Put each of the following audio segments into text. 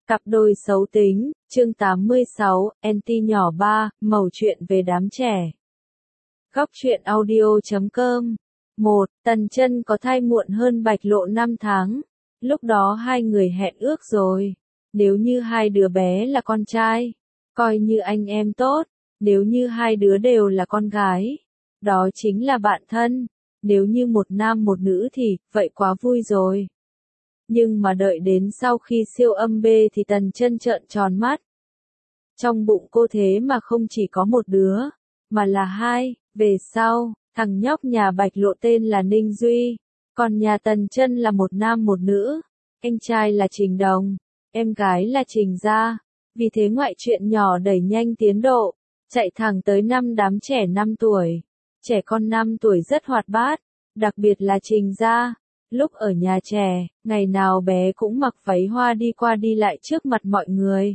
Cặp đôi xấu tính, chương 86, Anti nhỏ 3, mẩu chuyện về đám trẻ. Góc truyện audio.com 1. Tần Chân có thai muộn hơn Bạch Lộ 5 tháng. Lúc đó hai người hẹn ước rồi. Nếu như hai đứa bé là con trai, coi như anh em tốt. Nếu như hai đứa đều là con gái, đó chính là bạn thân. Nếu như một nam một nữ thì, vậy quá vui rồi. Nhưng mà đợi đến sau khi siêu âm bê thì Tần Chân trợn tròn mắt. Trong bụng cô thế mà không chỉ có một đứa, mà là hai. Về sau, thằng nhóc nhà Bạch Lộ tên là Ninh Duy, còn nhà Tần Chân là một nam một nữ. Anh trai là Trình Đồng, em gái là Trình Gia. Vì thế ngoại chuyện nhỏ đẩy nhanh tiến độ, chạy thẳng tới năm đám trẻ 5 tuổi. Trẻ con 5 tuổi rất hoạt bát, đặc biệt là Trình Gia. Lúc ở nhà trẻ, ngày nào bé cũng mặc váy hoa đi qua đi lại trước mặt mọi người.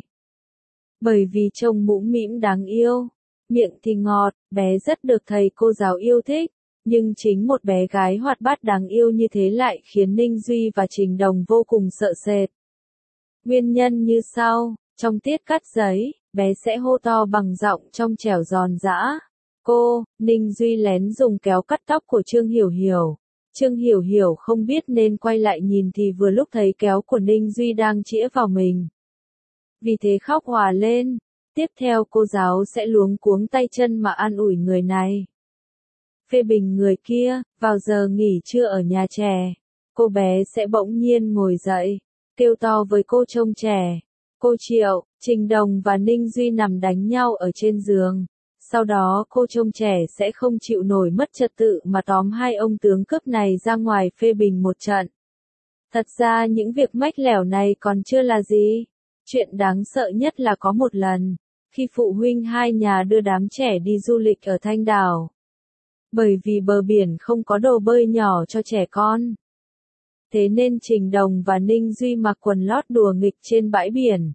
Bởi vì trông mũm mĩm đáng yêu, miệng thì ngọt, bé rất được thầy cô giáo yêu thích. Nhưng chính một bé gái hoạt bát đáng yêu như thế lại khiến Ninh Duy và Trình Đồng vô cùng sợ sệt. Nguyên nhân như sau, trong tiết cắt giấy, bé sẽ hô to bằng giọng trong trẻo giòn giã. Cô, Ninh Duy lén dùng kéo cắt tóc của Trương Hiểu Hiểu. Trương Hiểu Hiểu không biết nên quay lại nhìn thì vừa lúc thấy kéo của Ninh Duy đang chĩa vào mình. Vì thế khóc òa lên. Tiếp theo cô giáo sẽ luống cuống tay chân mà an ủi người này, phê bình người kia. Vào giờ nghỉ trưa ở nhà trẻ, cô bé sẽ bỗng nhiên ngồi dậy, kêu to với cô trông trẻ. Cô Triệu, Trình Đồng và Ninh Duy nằm đánh nhau ở trên giường. Sau đó cô trông trẻ sẽ không chịu nổi mất trật tự mà tóm hai ông tướng cướp này ra ngoài phê bình một trận. Thật ra những việc mách lẻo này còn chưa là gì. Chuyện đáng sợ nhất là có một lần, khi phụ huynh hai nhà đưa đám trẻ đi du lịch ở Thanh Đảo. Bởi vì bờ biển không có đồ bơi nhỏ cho trẻ con, thế nên Trình Đồng và Ninh Duy mặc quần lót đùa nghịch trên bãi biển.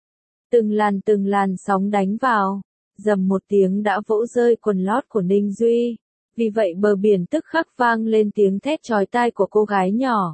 Từng làn sóng đánh vào, dầm một tiếng đã vỗ rơi quần lót của Ninh Duy. Vì vậy bờ biển tức khắc vang lên tiếng thét chói tai của cô gái nhỏ.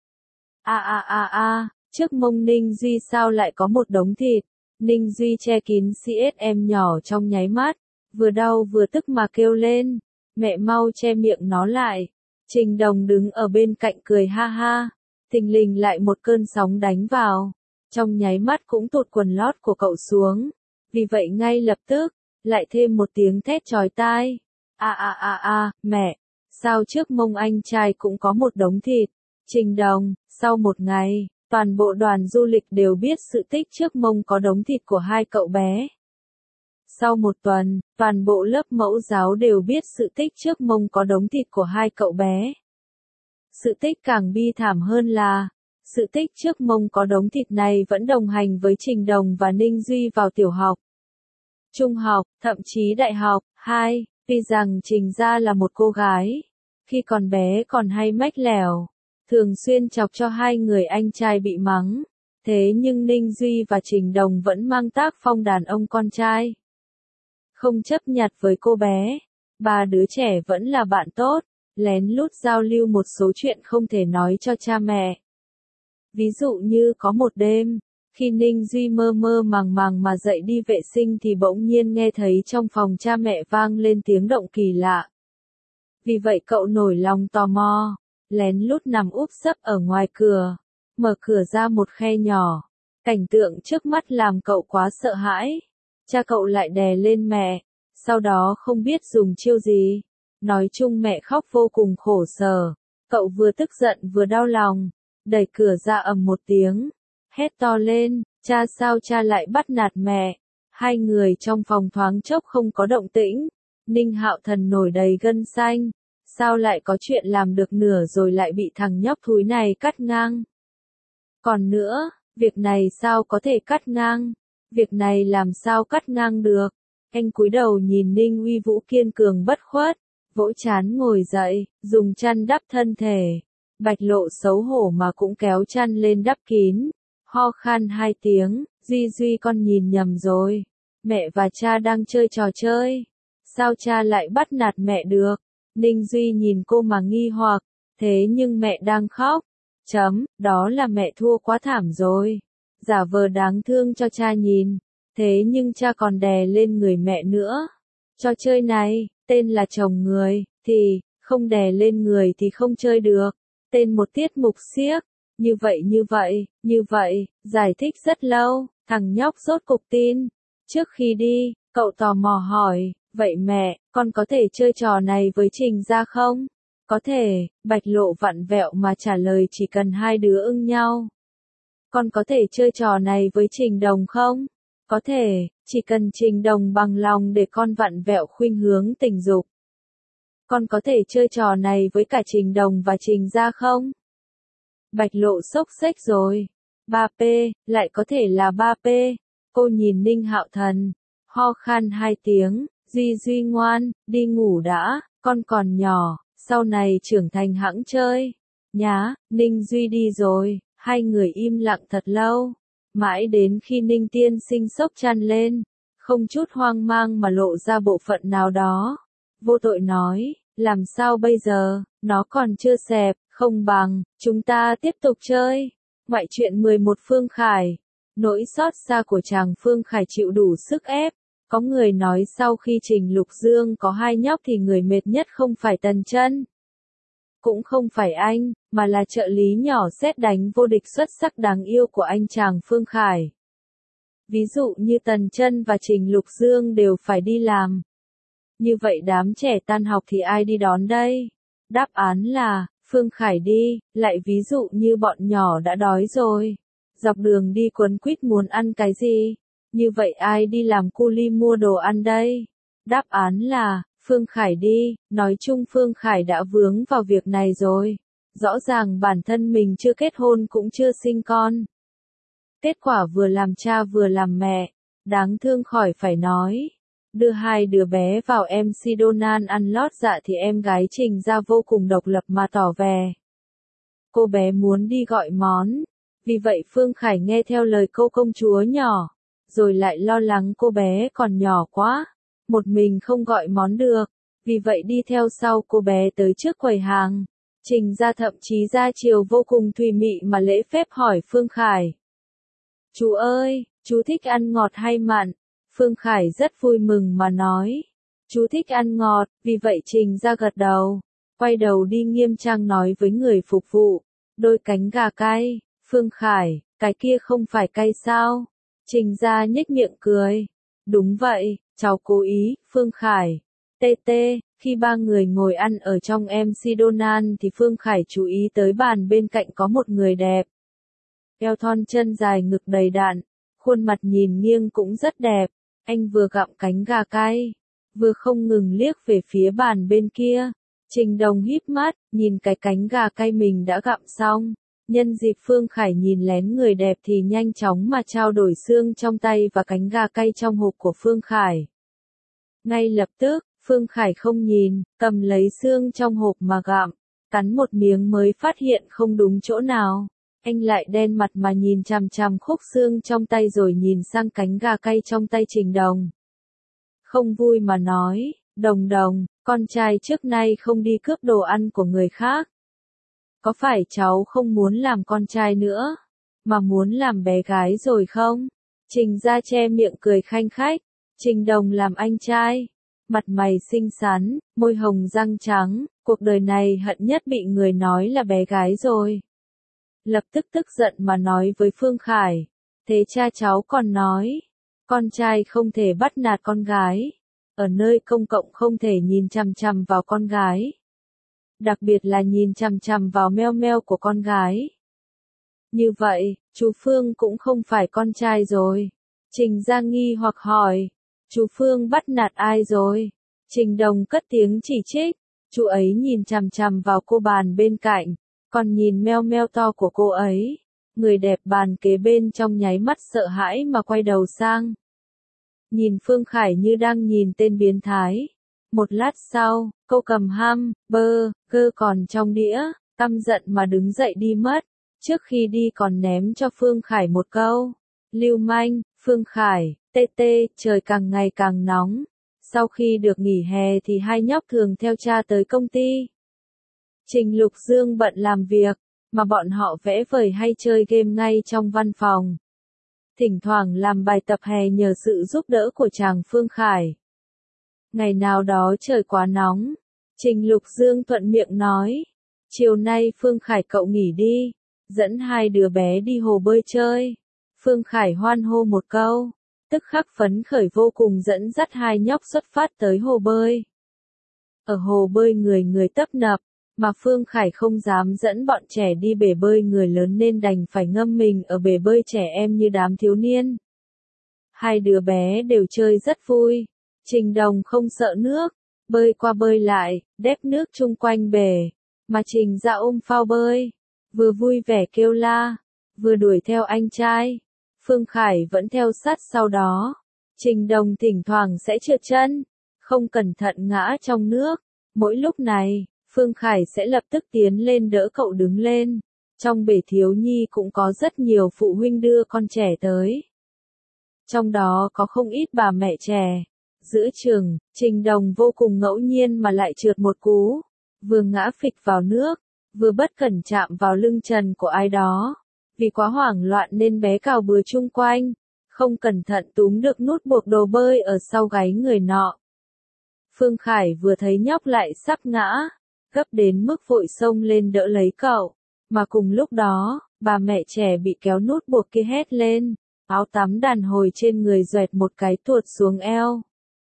Trước mông Ninh Duy sao lại có một đống thịt. Ninh Duy che kín CSM nhỏ trong nháy mắt, vừa đau vừa tức mà kêu lên. Mẹ mau che miệng nó lại. Trình Đồng đứng ở bên cạnh cười ha ha. Thình lình lại một cơn sóng đánh vào. Trong nháy mắt cũng tụt quần lót của cậu xuống. Vì vậy ngay lập tức, lại thêm một tiếng thét chói tai. Mẹ, sao trước mông anh trai cũng có một đống thịt. Trình Đồng, sau một ngày, toàn bộ đoàn du lịch đều biết sự tích trước mông có đống thịt của hai cậu bé. Sau một tuần, toàn bộ lớp mẫu giáo đều biết sự tích trước mông có đống thịt của hai cậu bé. Sự tích càng bi thảm hơn là, sự tích trước mông có đống thịt này vẫn đồng hành với Trình Đồng và Ninh Duy vào tiểu học, trung học, thậm chí đại học. Tuy rằng Trình Gia là một cô gái, khi còn bé còn hay mách lẻo, thường xuyên chọc cho hai người anh trai bị mắng. Thế nhưng Ninh Duy và Trình Đồng vẫn mang tác phong đàn ông con trai. Không chấp nhặt với cô bé, ba đứa trẻ vẫn là bạn tốt, lén lút giao lưu một số chuyện không thể nói cho cha mẹ. Ví dụ như có một đêm, khi Ninh Duy mơ mơ màng màng mà dậy đi vệ sinh thì bỗng nhiên nghe thấy trong phòng cha mẹ vang lên tiếng động kỳ lạ. Vì vậy cậu nổi lòng tò mò, lén lút nằm úp sấp ở ngoài cửa, mở cửa ra một khe nhỏ. Cảnh tượng trước mắt làm cậu quá sợ hãi. Cha cậu lại đè lên mẹ, sau đó không biết dùng chiêu gì. Nói chung mẹ khóc vô cùng khổ sở. Cậu vừa tức giận vừa đau lòng, đẩy cửa ra ầm một tiếng, hét to lên, cha sao cha lại bắt nạt mẹ. Hai người trong phòng thoáng chốc không có động tĩnh. Ninh Hạo Thần nổi đầy gân xanh, sao lại có chuyện làm được nửa rồi lại bị thằng nhóc thúi này cắt ngang. Còn nữa, việc này sao có thể cắt ngang? Việc này làm sao cắt ngang được? Anh cúi đầu nhìn Ninh Uy Vũ kiên cường bất khuất, vỗ trán ngồi dậy, dùng chăn đắp thân thể. Bạch Lộ xấu hổ mà cũng kéo chăn lên đắp kín, ho khan 2 tiếng, Duy con nhìn nhầm rồi. Mẹ và cha đang chơi trò chơi. Sao cha lại bắt nạt mẹ được? Ninh Duy nhìn cô mà nghi hoặc, thế nhưng mẹ đang khóc. Đó là mẹ thua quá thảm rồi. giả vờ đáng thương cho cha nhìn. Thế nhưng cha còn đè lên người mẹ nữa. Trò chơi này, tên là chồng người, thì, không đè lên người thì không chơi được. Tên một tiết mục xiếc. Như vậy, giải thích rất lâu, thằng nhóc rốt cục tin. Trước khi đi, cậu tò mò hỏi, vậy mẹ, con có thể chơi trò này với Trình Gia không? Có thể, Bạch Lộ vặn vẹo mà trả lời chỉ cần hai đứa ưng nhau. Con có thể chơi trò này với Trình Đồng không? Có thể, chỉ cần Trình Đồng bằng lòng để con vặn vẹo khuynh hướng tình dục. Con có thể chơi trò này với cả Trình Đồng và Trình Gia không? Bạch Lộ sốc xếch rồi. 3P, lại có thể là 3P. Cô nhìn Ninh Hạo Thần, ho khan 2 tiếng, Duy ngoan, đi ngủ đã, con còn nhỏ, sau này trưởng thành hẵng chơi. Nhá, Ninh Duy đi rồi, hai người im lặng thật lâu. Mãi đến khi Ninh Tiên Sinh sốc chăn lên, không chút hoang mang mà lộ ra bộ phận nào đó. Vô tội nói, làm sao bây giờ, nó còn chưa xẹp, không bằng, chúng ta tiếp tục chơi. Ngoại truyện 11 Phương Khải. Nỗi xót xa của chàng Phương Khải chịu đủ sức ép. Có người nói sau khi Trình Lục Dương có hai nhóc thì người mệt nhất không phải Tần Chân, cũng không phải anh, mà là trợ lý nhỏ sét đánh vô địch xuất sắc đáng yêu của anh chàng Phương Khải. Ví dụ như Tần Chân và Trình Lục Dương đều phải đi làm. Như vậy đám trẻ tan học thì ai đi đón đây? Đáp án là, Phương Khải đi, lại ví dụ như bọn nhỏ đã đói rồi. Dọc đường đi quấn quýt muốn ăn cái gì? Như vậy ai đi làm cu li mua đồ ăn đây? Đáp án là, Phương Khải đi, nói chung Phương Khải đã vướng vào việc này rồi. Rõ ràng bản thân mình chưa kết hôn cũng chưa sinh con. Kết quả vừa làm cha vừa làm mẹ, đáng thương khỏi phải nói. Đưa hai đứa bé vào MC Donan ăn lót dạ thì em gái Trình Gia vô cùng độc lập mà tỏ vẻ. Cô bé muốn đi gọi món. Vì vậy Phương Khải nghe theo lời cô công chúa nhỏ. Rồi lại lo lắng cô bé còn nhỏ quá. Một mình không gọi món được. Vì vậy đi theo sau cô bé tới trước quầy hàng. Trình Gia thậm chí ra chiều vô cùng thùy mị mà lễ phép hỏi Phương Khải. Chú ơi, chú thích ăn ngọt hay mặn? Phương Khải rất vui mừng mà nói. Chú thích ăn ngọt, vì vậy Trình Gia gật đầu. Quay đầu đi nghiêm trang nói với người phục vụ. Đôi cánh gà cay. Phương Khải, cái kia không phải cay sao? Trình Gia nhếch miệng cười. Đúng vậy, cháu cố ý, Phương Khải. TT, khi ba người ngồi ăn ở trong MC Donan thì Phương Khải chú ý tới bàn bên cạnh có một người đẹp. Eo thon chân dài ngực đầy đặn, khuôn mặt nhìn nghiêng cũng rất đẹp. Anh vừa gặm cánh gà cay, vừa không ngừng liếc về phía bàn bên kia. Trình Đồng híp mắt, nhìn cái cánh gà cay mình đã gặm xong. Nhân dịp Phương Khải nhìn lén người đẹp thì nhanh chóng mà trao đổi xương trong tay và cánh gà cay trong hộp của Phương Khải. Ngay lập tức, Phương Khải không nhìn, cầm lấy xương trong hộp mà gặm, cắn một miếng mới phát hiện không đúng chỗ nào. Anh lại đen mặt mà nhìn chằm chằm khúc xương trong tay rồi nhìn sang cánh gà cay trong tay Trình Đồng. Không vui mà nói, Đồng, con trai trước nay không đi cướp đồ ăn của người khác. Có phải cháu không muốn làm con trai nữa, mà muốn làm bé gái rồi không? Trình Gia che miệng cười khanh khách. Trình Đồng làm anh trai. Mặt mày xinh xắn, môi hồng răng trắng, cuộc đời này hận nhất bị người nói là bé gái rồi. Lập tức tức giận mà nói với Phương Khải. Thế cha cháu còn nói, con trai không thể bắt nạt con gái. Ở nơi công cộng không thể nhìn chằm chằm vào con gái. Đặc biệt là nhìn chằm chằm vào meo meo của con gái. Như vậy, chú Phương cũng không phải con trai rồi. Trình Gia nghi hoặc hỏi. Chú Phương bắt nạt ai rồi? Trình Đồng cất tiếng chỉ trích. Chú ấy nhìn chằm chằm vào cô bàn bên cạnh. Còn nhìn meo meo to của cô ấy. Người đẹp bàn kế bên trong nháy mắt sợ hãi mà quay đầu sang. Nhìn Phương Khải như đang nhìn tên biến thái. Một lát sau, cô cầm hamburger còn trong đĩa, căm giận mà đứng dậy đi mất. Trước khi đi còn ném cho Phương Khải một câu. Lưu manh, Phương Khải, TT, trời càng ngày càng nóng. Sau khi được nghỉ hè thì hai nhóc thường theo cha tới công ty. Trình Lục Dương bận làm việc, mà bọn họ vẽ vời hay chơi game ngay trong văn phòng. thỉnh thoảng làm bài tập hè nhờ sự giúp đỡ của chàng Phương Khải. Ngày nào đó trời quá nóng, Trình Lục Dương thuận miệng nói, chiều nay Phương Khải cậu nghỉ đi, dẫn hai đứa bé đi hồ bơi chơi. Phương Khải hoan hô một câu, tức khắc phấn khởi vô cùng dẫn dắt hai nhóc xuất phát tới hồ bơi. Ở hồ bơi người người tấp nập, mà Phương Khải không dám dẫn bọn trẻ đi bể bơi người lớn nên đành phải ngâm mình ở bể bơi trẻ em như đám thiếu niên. Hai đứa bé đều chơi rất vui, Trình Đồng không sợ nước, bơi qua bơi lại, đép nước chung quanh bể, mà Trình Dạ ôm phao bơi, vừa vui vẻ kêu la, vừa đuổi theo anh trai. Phương Khải vẫn theo sát sau đó. Trình Đồng thỉnh thoảng sẽ trượt chân, không cẩn thận ngã trong nước. Mỗi lúc này, Phương Khải sẽ lập tức tiến lên đỡ cậu đứng lên. Trong bể thiếu nhi cũng có rất nhiều phụ huynh đưa con trẻ tới. Trong đó có không ít bà mẹ trẻ. Giữa trường, Trình Đồng vô cùng ngẫu nhiên mà lại trượt một cú. Vừa ngã phịch vào nước, vừa bất cẩn chạm vào lưng trần của ai đó. Vì quá hoảng loạn nên bé cào bừa chung quanh, không cẩn thận túm được nút buộc đồ bơi ở sau gáy người nọ. Phương Khải vừa thấy nhóc lại sắp ngã, gấp đến mức vội xông lên đỡ lấy cậu, mà cùng lúc đó, bà mẹ trẻ bị kéo nút buộc kia hét lên, áo tắm đàn hồi trên người doẹt một cái tuột xuống eo.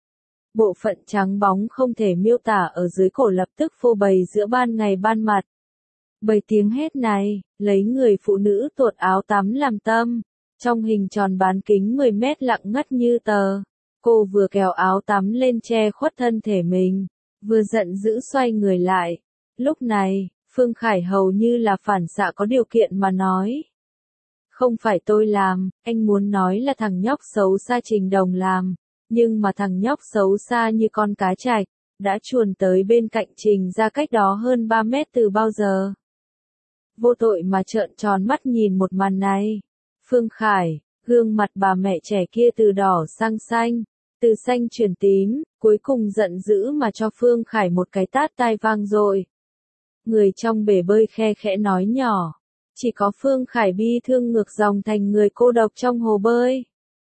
Bộ phận trắng bóng không thể miêu tả ở dưới cổ lập tức phô bày giữa ban ngày ban mặt. Bởi tiếng hét này, lấy người phụ nữ tuột áo tắm làm tâm, trong hình tròn bán kính 10 mét lặng ngắt như tờ. Cô vừa kéo áo tắm lên che khuất thân thể mình, vừa giận dữ xoay người lại. Lúc này, Phương Khải hầu như là phản xạ có điều kiện mà nói. Không phải tôi làm, anh muốn nói là thằng nhóc xấu xa Trình Đồng làm, nhưng mà thằng nhóc xấu xa như con cá trạch, đã chuồn tới bên cạnh Trình ra cách đó hơn 3 mét từ bao giờ. Vô tội mà trợn tròn mắt nhìn một màn này. Phương Khải, gương mặt bà mẹ trẻ kia từ đỏ sang xanh, từ xanh chuyển tím, cuối cùng giận dữ mà cho Phương Khải một cái tát tai vang dội. Người trong bể bơi khe khẽ nói nhỏ, chỉ có Phương Khải bi thương ngược dòng thành người cô độc trong hồ bơi.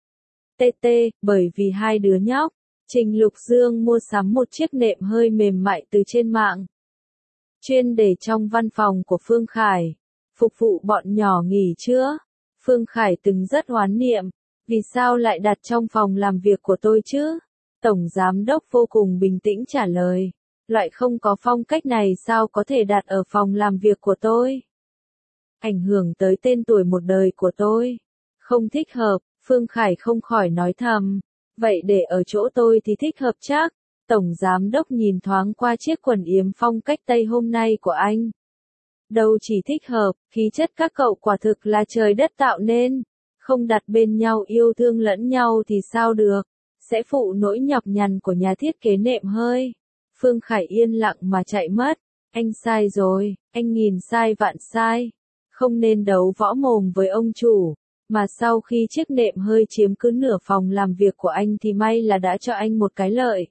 Bởi vì hai đứa nhóc, Trình Lục Dương mua sắm một chiếc nệm hơi mềm mại từ trên mạng. Chuyên để trong văn phòng của Phương Khải, phục vụ bọn nhỏ nghỉ trưa. Phương Khải từng rất hoán niệm, vì sao lại đặt trong phòng làm việc của tôi chứ? Tổng Giám đốc vô cùng bình tĩnh trả lời, loại không có phong cách này sao có thể đặt ở phòng làm việc của tôi? Ảnh hưởng tới tên tuổi một đời của tôi. Không thích hợp, Phương Khải không khỏi nói thầm, vậy để ở chỗ tôi thì thích hợp chắc. Tổng Giám đốc nhìn thoáng qua chiếc quần yếm phong cách Tây hôm nay của anh. Đâu chỉ thích hợp, khí chất các cậu quả thực là trời đất tạo nên. Không đặt bên nhau yêu thương lẫn nhau thì sao được, sẽ phụ nỗi nhọc nhằn của nhà thiết kế nệm hơi. Phương Khải yên lặng mà chạy mất. Anh sai rồi, anh nghìn sai vạn sai. Không nên đấu võ mồm với ông chủ. Mà sau khi chiếc nệm hơi chiếm cứ nửa phòng làm việc của anh thì may là đã cho anh một cái lợi.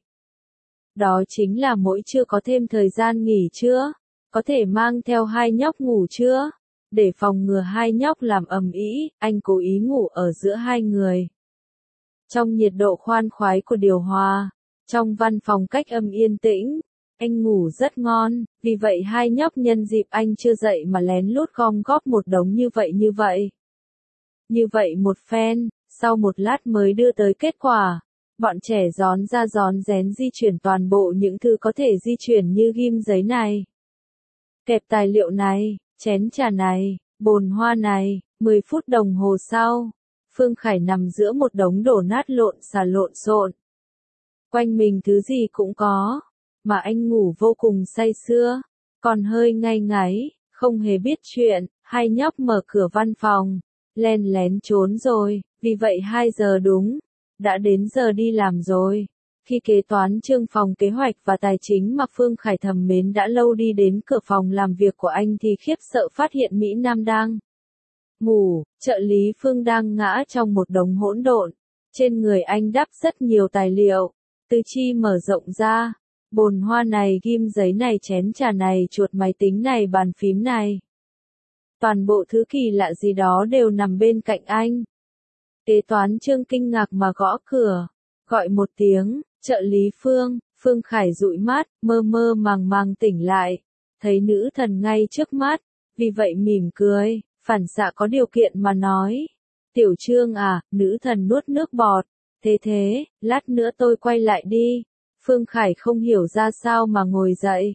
Đó chính là mỗi trưa có thêm thời gian nghỉ trưa, có thể mang theo hai nhóc ngủ trưa. Để phòng ngừa hai nhóc làm ầm ĩ, anh cố ý ngủ ở giữa hai người. Trong nhiệt độ khoan khoái của điều hòa, trong văn phòng cách âm yên tĩnh, anh ngủ rất ngon, vì vậy hai nhóc nhân dịp anh chưa dậy mà lén lút gom góp một đống như vậy. Như vậy một phen, sau một lát mới đưa tới kết quả. Bọn trẻ rón ra rón rén di chuyển toàn bộ những thứ có thể di chuyển như ghim giấy này, kẹp tài liệu này, chén trà này, bồn hoa này. 10 phút đồng hồ sau, Phương Khải nằm giữa một đống đổ nát lộn xộn. Quanh mình thứ gì cũng có, mà anh ngủ vô cùng say sưa, còn hơi ngay ngáy, không hề biết chuyện. Hai nhóc mở cửa văn phòng, len lén trốn rồi, vì vậy 2 giờ đúng. Đã đến giờ đi làm rồi. Khi kế toán trưởng phòng kế hoạch và tài chính mà Phương Khải thầm mến đã lâu đi đến cửa phòng làm việc của anh thì khiếp sợ phát hiện Mỹ Nam đang ngủ, trợ lý Phương đang ngã trong một đống hỗn độn. Trên người anh đắp rất nhiều tài liệu, tứ chi mở rộng ra, bồn hoa này, ghim giấy này, chén trà này, chuột máy tính này, bàn phím này. Toàn bộ thứ kỳ lạ gì đó đều nằm bên cạnh anh. Kế toán Trương kinh ngạc mà gõ cửa, gọi một tiếng, trợ lý Phương. Phương Khải dụi mắt, mơ mơ màng màng tỉnh lại, thấy nữ thần ngay trước mắt, vì vậy mỉm cười, phản xạ có điều kiện mà nói. Tiểu Trương à, nữ thần nuốt nước bọt, thế, lát nữa tôi quay lại đi. Phương Khải không hiểu ra sao mà ngồi dậy.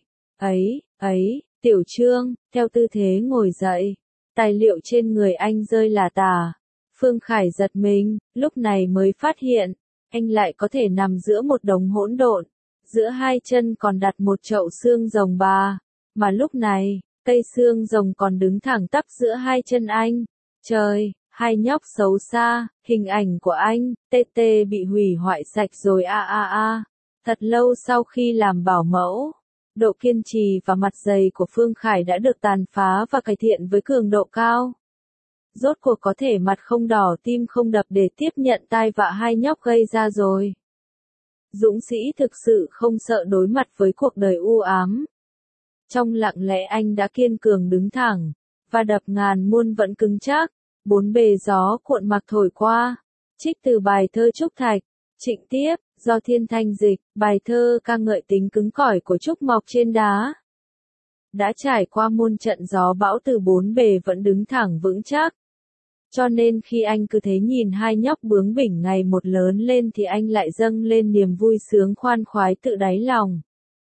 Tiểu Trương, theo tư thế ngồi dậy, tài liệu trên người anh rơi lả tả. Phương Khải giật mình, lúc này mới phát hiện, anh lại có thể nằm giữa một đống hỗn độn, giữa hai chân còn đặt một chậu xương rồng bà, mà lúc này, cây xương rồng còn đứng thẳng tắp giữa hai chân anh. Trời, hai nhóc xấu xa, hình ảnh của anh, TT bị hủy hoại sạch rồi Thật lâu sau khi làm bảo mẫu, độ kiên trì và mặt dày của Phương Khải đã được tàn phá và cải thiện với cường độ cao. Rốt cuộc có thể mặt không đỏ tim không đập để tiếp nhận tai vạ hai nhóc gây ra rồi. Dũng sĩ thực sự không sợ đối mặt với cuộc đời u ám. Trong lặng lẽ anh đã kiên cường đứng thẳng, và đập ngàn muôn vẫn cứng chắc, bốn bề gió cuộn mặc thổi qua. Trích từ bài thơ Trúc Thạch, Trịnh Tiếp, do Thiên Thanh dịch, bài thơ ca ngợi tính cứng cỏi của trúc mọc trên đá. Đã trải qua muôn trận gió bão từ bốn bề vẫn đứng thẳng vững chắc. Cho nên khi anh cứ thế nhìn hai nhóc bướng bỉnh ngày một lớn lên thì anh lại dâng lên niềm vui sướng khoan khoái tự đáy lòng.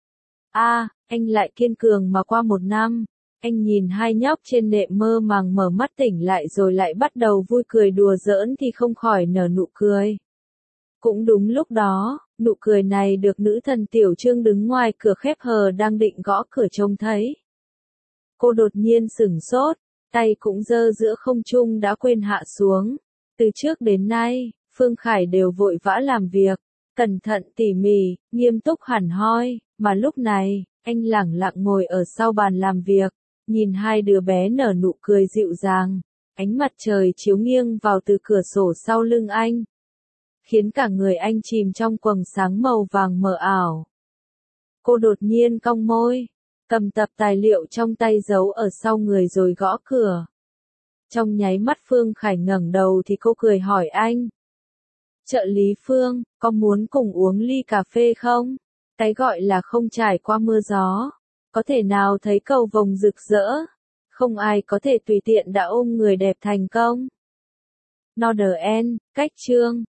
Anh lại kiên cường mà qua một năm. Anh nhìn hai nhóc trên nệm mơ màng mở mắt tỉnh lại rồi lại bắt đầu vui cười đùa giỡn thì không khỏi nở nụ cười. Cũng đúng lúc đó, nụ cười này được nữ thần Tiểu Trương đứng ngoài cửa khép hờ đang định gõ cửa trông thấy. Cô đột nhiên sửng sốt, tay cũng giơ giữa không trung đã quên hạ xuống. Từ trước đến nay, Phương Khải đều vội vã làm việc, cẩn thận tỉ mỉ, nghiêm túc hẳn hoi, mà lúc này, anh lẳng lặng ngồi ở sau bàn làm việc, nhìn hai đứa bé nở nụ cười dịu dàng, ánh mặt trời chiếu nghiêng vào từ cửa sổ sau lưng anh, khiến cả người anh chìm trong quầng sáng màu vàng mờ ảo. Cô đột nhiên cong môi, cầm tập tài liệu trong tay giấu ở sau người rồi gõ cửa. Trong nháy mắt Phương Khải ngẩng đầu thì cô cười hỏi anh. Trợ lý Phương, có muốn cùng uống ly cà phê không? Cái gọi là không trải qua mưa gió, có thể nào thấy cầu vồng rực rỡ, không ai có thể tùy tiện đã ôm người đẹp thành công. Nordn, cách chương